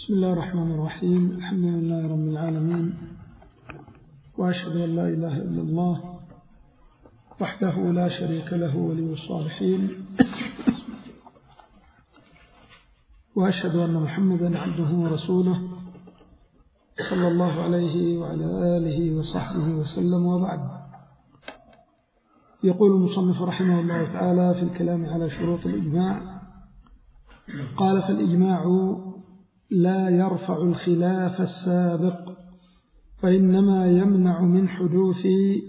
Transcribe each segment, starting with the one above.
بسم الله الرحمن الرحيم. الحمد لله رب العالمين، وأشهد أن لا إله إلا الله وحده لا شريك له ولي الصالحين، وأشهد أن محمدا عبده ورسوله صلى الله عليه وعلى آله وصحبه وسلم. وبعد، يقول المصنف رحمه الله تعالى في الكلام على شروط الإجماع، قال: فالإجماع لا يرفع الخلاف السابق، وإنما يمنع من حدوث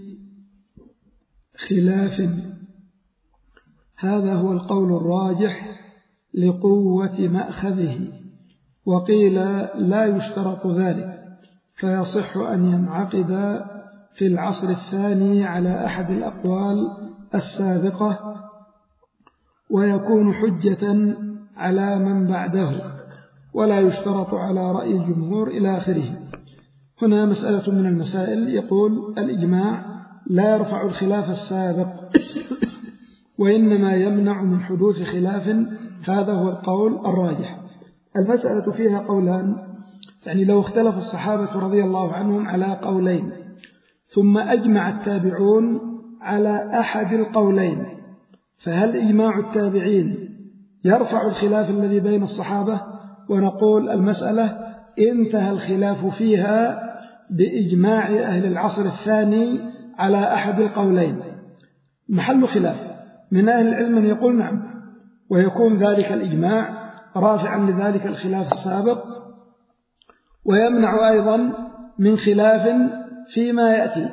خلاف. هذا هو القول الراجح لقوة مأخذه، وقيل لا يشترط ذلك، فيصح أن ينعقد في العصر الثاني على أحد الأقوال السابقة، ويكون حجة على من بعده، ولا يشترط على رأي الجمهور إلى آخره. هنا مسألة من المسائل، يقول: الإجماع لا يرفع الخلاف السابق، وإنما يمنع من حدوث خلاف. هذا هو القول الراجح. المسألة فيها قولان، يعني لو اختلف الصحابة رضي الله عنهم على قولين، ثم أجمع التابعون على أحد القولين، فهل إجماع التابعين يرفع الخلاف الذي بين الصحابة؟ ونقول: المسألة انتهى الخلاف فيها بإجماع أهل العصر الثاني على أحد القولين. محل خلاف من أهل العلم من يقول نعم، ويكون ذلك الإجماع رافعا لذلك الخلاف السابق، ويمنع أيضا من خلاف فيما يأتي،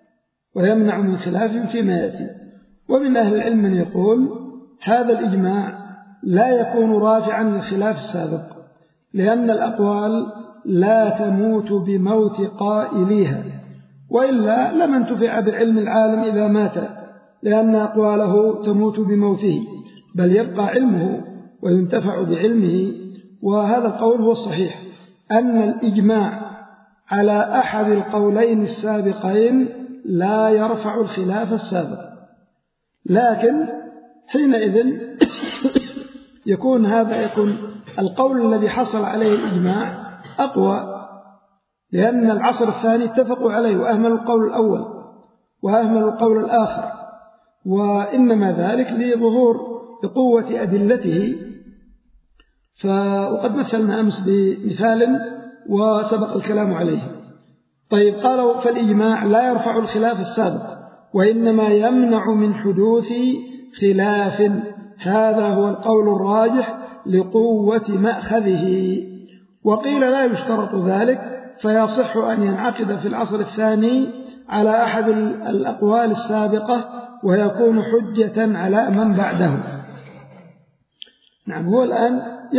ومن أهل العلم من يقول هذا الإجماع لا يكون رافعا للخلاف السابق، لأن الأقوال لا تموت بموت قائليها، وإلا لم انتفع بعلم العالم إذا مات، لأن أقواله تموت بموته، بل يبقى علمه وينتفع بعلمه. وهذا القول هو الصحيح، أن الإجماع على أحد القولين السابقين لا يرفع الخلاف السابق، لكن حينئذ يكون القول الذي حصل عليه الإجماع أقوى، لأن العصر الثاني اتفقوا عليه وأهملوا القول الأول وأهملوا القول الآخر، وإنما ذلك لقوة أدلته. وقد مثلنا أمس بمثال وسبق الكلام عليه. طيب، قالوا: فالإجماع لا يرفع الخلاف السابق، وإنما يمنع من حدوث خلاف. هذا هو القول الراجح لقوة مأخذه، وقيل لا يشترط ذلك، فيصح أن ينعقد في العصر الثاني على أحد الأقوال السابقة، ويكون حجة على من بعده. نعم، هو الآن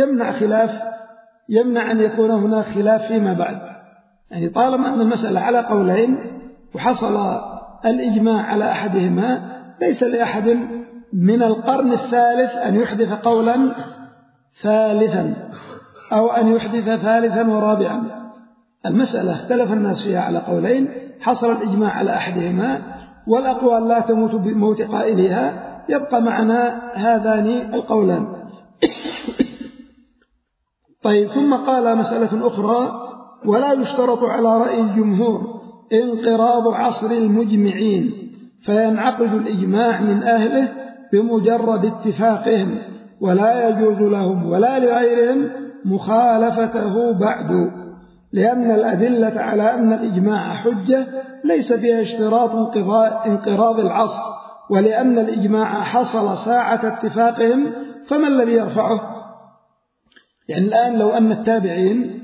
يمنع أن يكون هناك خلاف فيما بعد، يعني طالما أن المسألة على قولين وحصل الإجماع على أحدهما، ليس لأحد من القرن الثالث أن يحدث قولا ثالثا أو أن يحدث ثالثا ورابعا. المسألة اختلف الناس فيها على قولين، حصل الإجماع على أحدهما، والأقوال لا تموت بموت قائلها، يبقى معنا هذان القولان. طيب، ثم قال مسألة أخرى: ولا يشترط على رأي الجمهور انقراض عصر المجمعين، فينعقد الإجماع من أهله بمجرد اتفاقهم، ولا يجوز لهم ولا لغيرهم مخالفته بعد، لأن الأدلة على أن الإجماع حجة ليس فيها اشتراط انقراض العصر، ولأن الإجماع حصل ساعة اتفاقهم، فما الذي يرفعه؟ يعني الآن لو أن التابعين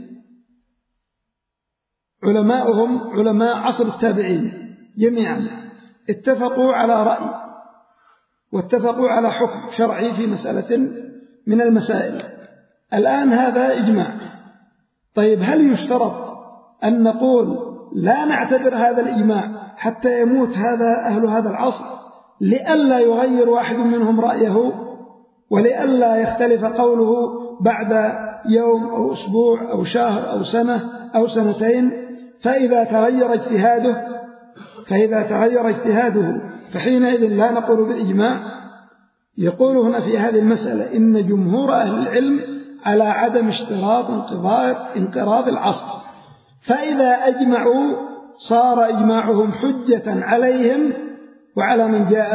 علماؤهم علماء عصر التابعين جميعا اتفقوا على رأي واتفقوا على حكم شرعي في مسألة من المسائل، الآن هذا إجماع. طيب، هل يشترط أن نقول لا نعتبر هذا الإجماع حتى يموت أهل هذا العصر، لئلا يغير واحد منهم رأيه، ولئلا يختلف قوله بعد يوم أو أسبوع أو شهر أو سنة أو سنتين، فإذا تغير اجتهاده فحينئذ لا نقول بالإجماع؟ يقول هنا في هذه المسألة: إن جمهور أهل العلم على عدم اشتراط انقراض العصر، فإذا أجمعوا صار إجماعهم حجة عليهم وعلى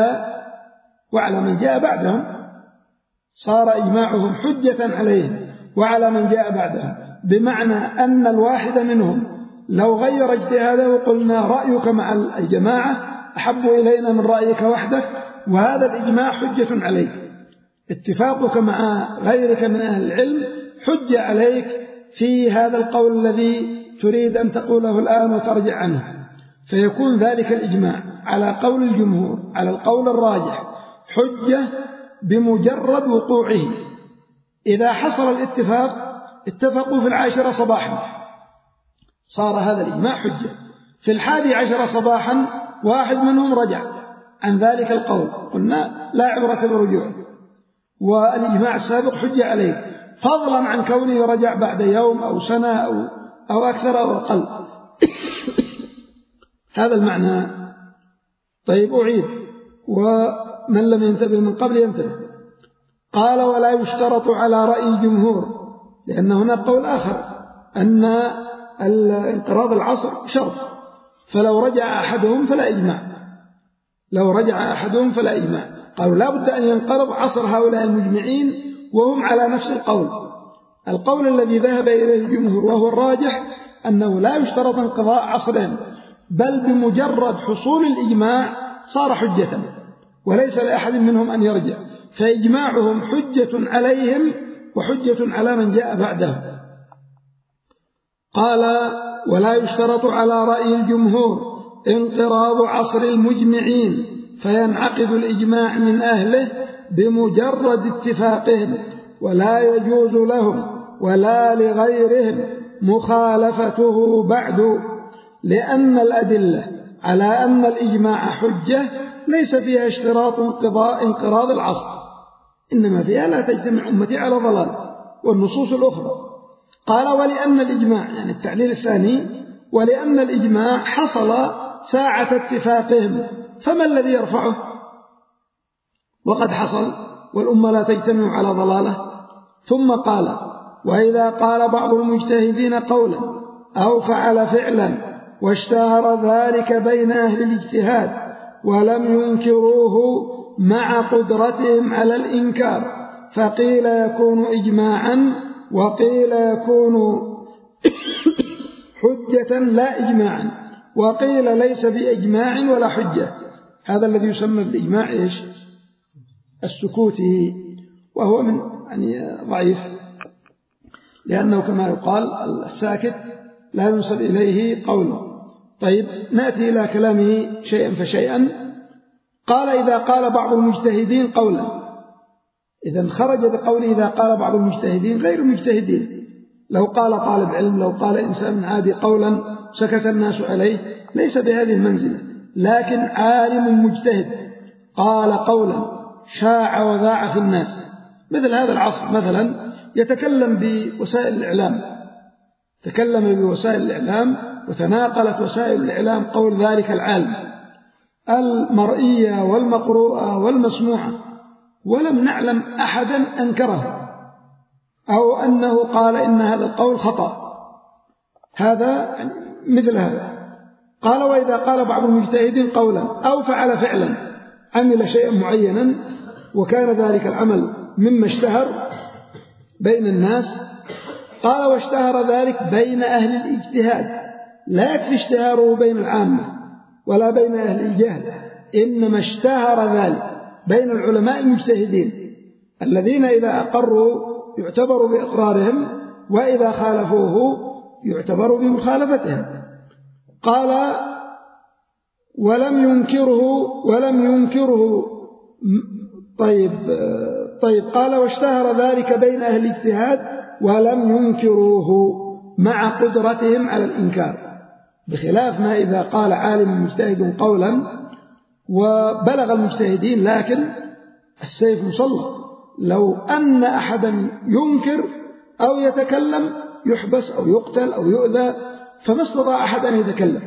من جاء بعدهم، صار إجماعهم حجة عليهم وعلى من جاء بعدهم، بمعنى أن الواحد منهم لو غير اجتهاده قلنا رأيك مع الجماعة أحب إلينا من رأيك وحدك، وهذا الإجماع حجة عليك. اتفاقك مع غيرك من أهل العلم حجة عليك في هذا القول الذي تريد أن تقوله الآن وترجع عنه، فيكون ذلك الإجماع على قول الجمهور على القول الراجح حجة بمجرد وقوعه. إذا حصل الاتفاق اتفقوا في 10 صباحا صار هذا الإجماع حجة، في 11 صباحا واحد منهم رجع عن ذلك القول قلنا لا عبرة برجوعه، والإجماع السابق حجة عليك، فضلا عن كونه رجع بعد يوم أو سنة أو أكثر أو أقل. هذا المعنى. طيب أعيد، ومن لم ينتبه من قبل ينتبه. قال ولا يشترط على رأي الجمهور، لأن هناك قول آخر أن انقراض العصر شرط، فلو رجع أحدهم فلا إجماع، لو رجع أحدهم فلا إجماع. قالوا لا بد أن ينقرض عصر هؤلاء المجمعين وهم على نفس القول الذي ذهب إليه الجمهور، وهو الراجح أنه لا يشترط انقضاء عصرهم، بل بمجرد حصول الإجماع صار حجة وليس لأحد منهم أن يرجع، فإجماعهم حجة عليهم وحجة على من جاء بعدهم. قال ولا يشترط على رأي الجمهور انقراض عصر المجمعين، فينعقد الإجماع من أهله بمجرد اتفاقهم، ولا يجوز لهم ولا لغيرهم مخالفته بعد، لأن الأدلة على أن الإجماع حجة ليس فيها اشتراط انقراض العصر، إنما فيها لا تجتمع أمتي على ضلال، والنصوص الأخرى. قال ولأن الإجماع، يعني التعليل الثاني، ولأن الإجماع حصل ساعة اتفاقهم، فما الذي يرفعه وقد حصل والأمة لا تجتمع على ضلاله؟ ثم قال وإذا قال بعض المجتهدين قولا أو فعل فعلا واشتهر ذلك بين أهل الاجتهاد ولم ينكروه مع قدرتهم على الإنكار، فقيل يكون إجماعا وقيل يكون حجة لا إجماعا، وقيل ليس بإجماع ولا حجة. هذا الذي يسمى بالإجماع إيش؟ السكوتي، وهو من ضعيف، لأنه كما يقال الساكت لا ينسب إليه قوله. طيب نأتي إلى كلامه شيئا فشيئا. قال إذا قال بعض المجتهدين قولا، إذا خرج بقوله إذا قال بعض المجتهدين غير المجتهدين، لو قال طالب علم، لو قال إنسان عادي قولا سكت الناس عليه ليس بهذه المنزلة، لكن عالم مجتهد قال قولا شاع وذاع في الناس، مثل هذا العصر مثلا يتكلم بوسائل الإعلام، تكلم بوسائل الإعلام وتناقلت وسائل الإعلام قول ذلك العالم المرئية والمقروءة والمسموعة، ولم نعلم أحدا أنكره أو أنه قال إن هذا القول خطأ. هذا مثل هذا. قال وإذا قال بعض المجتهدين قولا أو فعل فعلا، عمل شيئا معينا وكان ذلك العمل مما اشتهر بين الناس، قال واشتهر ذلك بين أهل الاجتهاد، لا يكفي اشتهاره بين العامة ولا بين أهل الجهل، إنما اشتهر ذلك بين العلماء المجتهدين الذين إذا أقروا يعتبر بإقرارهم وإذا خالفوه يعتبر بمخالفتهم. قال ولم ينكره طيب قال واشتهر ذلك بين أهل الاجتهاد ولم ينكروه مع قدرتهم على الإنكار، بخلاف ما إذا قال عالم مجتهد قولا وبلغ المجتهدين لكن السيف مسلط، لو أن أحدا ينكر أو يتكلم يحبس أو يقتل أو يؤذى، فما استطاع أحد أن يتكلم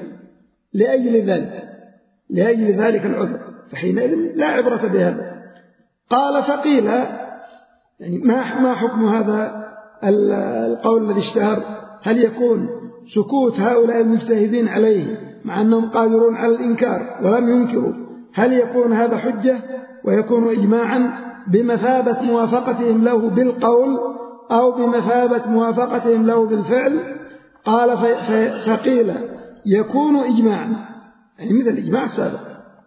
لأجل ذلك العذر، فحينئذ لا عبرة بهذا. قال فقيل، يعني ما حكم هذا القول الذي اشتهر هل يكون سكوت هؤلاء المجتهدين عليه مع أنهم قادرون على الإنكار ولم ينكروا، هل يكون هذا حجة ويكون إجماعا بمثابة موافقتهم له بالقول أو بمثابة موافقتهم له بالفعل؟ قال فقيل يكون إجماعا، يعني مثل الإجماع السابق،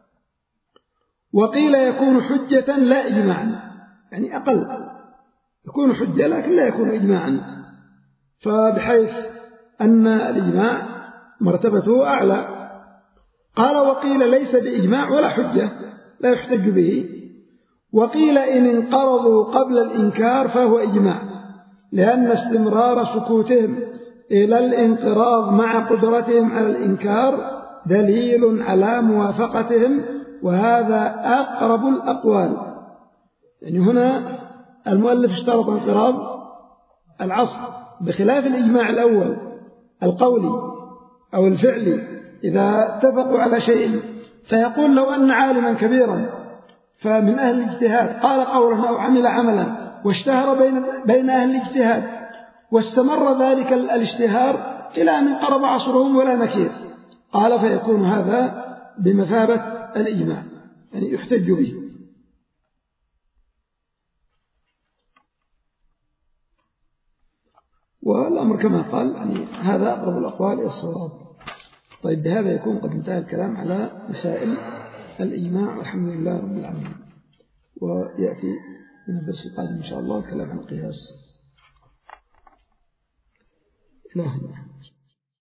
وقيل يكون حجة لا إجماعا، يعني أقل، يكون حجة لكن لا يكون إجماعا، فبحيث أن الإجماع مرتبته أعلى. قال وقيل ليس بإجماع ولا حجة لا يحتج به، وقيل إن انقرضوا قبل الإنكار فهو إجماع، لأن استمرار سكوتهم إلى الانقراض مع قدرتهم على الإنكار دليل على موافقتهم، وهذا أقرب الأقوال. يعني هنا المؤلف اشترط انقراض العصر بخلاف الإجماع الأول القولي أو الفعلي، إذا اتفقوا على شيء فيقول لو أن عالما كبيرا فمن أهل الاجتهاد قال قولا أو عمل عملا واشتهر بين أهل الاجتهاد واستمر ذلك الاشتهار إلى أن انقرض عصرهم ولا نكير، قال فيكون هذا بمثابة الإجماع، يعني يحتج به. والأمر كما قال يعني هذا أقرب الأقوال إلى الصواب. طيب بهذا يكون قد انتهى الكلام على مسائل الإجماع، والحمد لله رب العالمين. ويأتي من الدرس القادم إن شاء الله الكلام عن القياس. إلهنا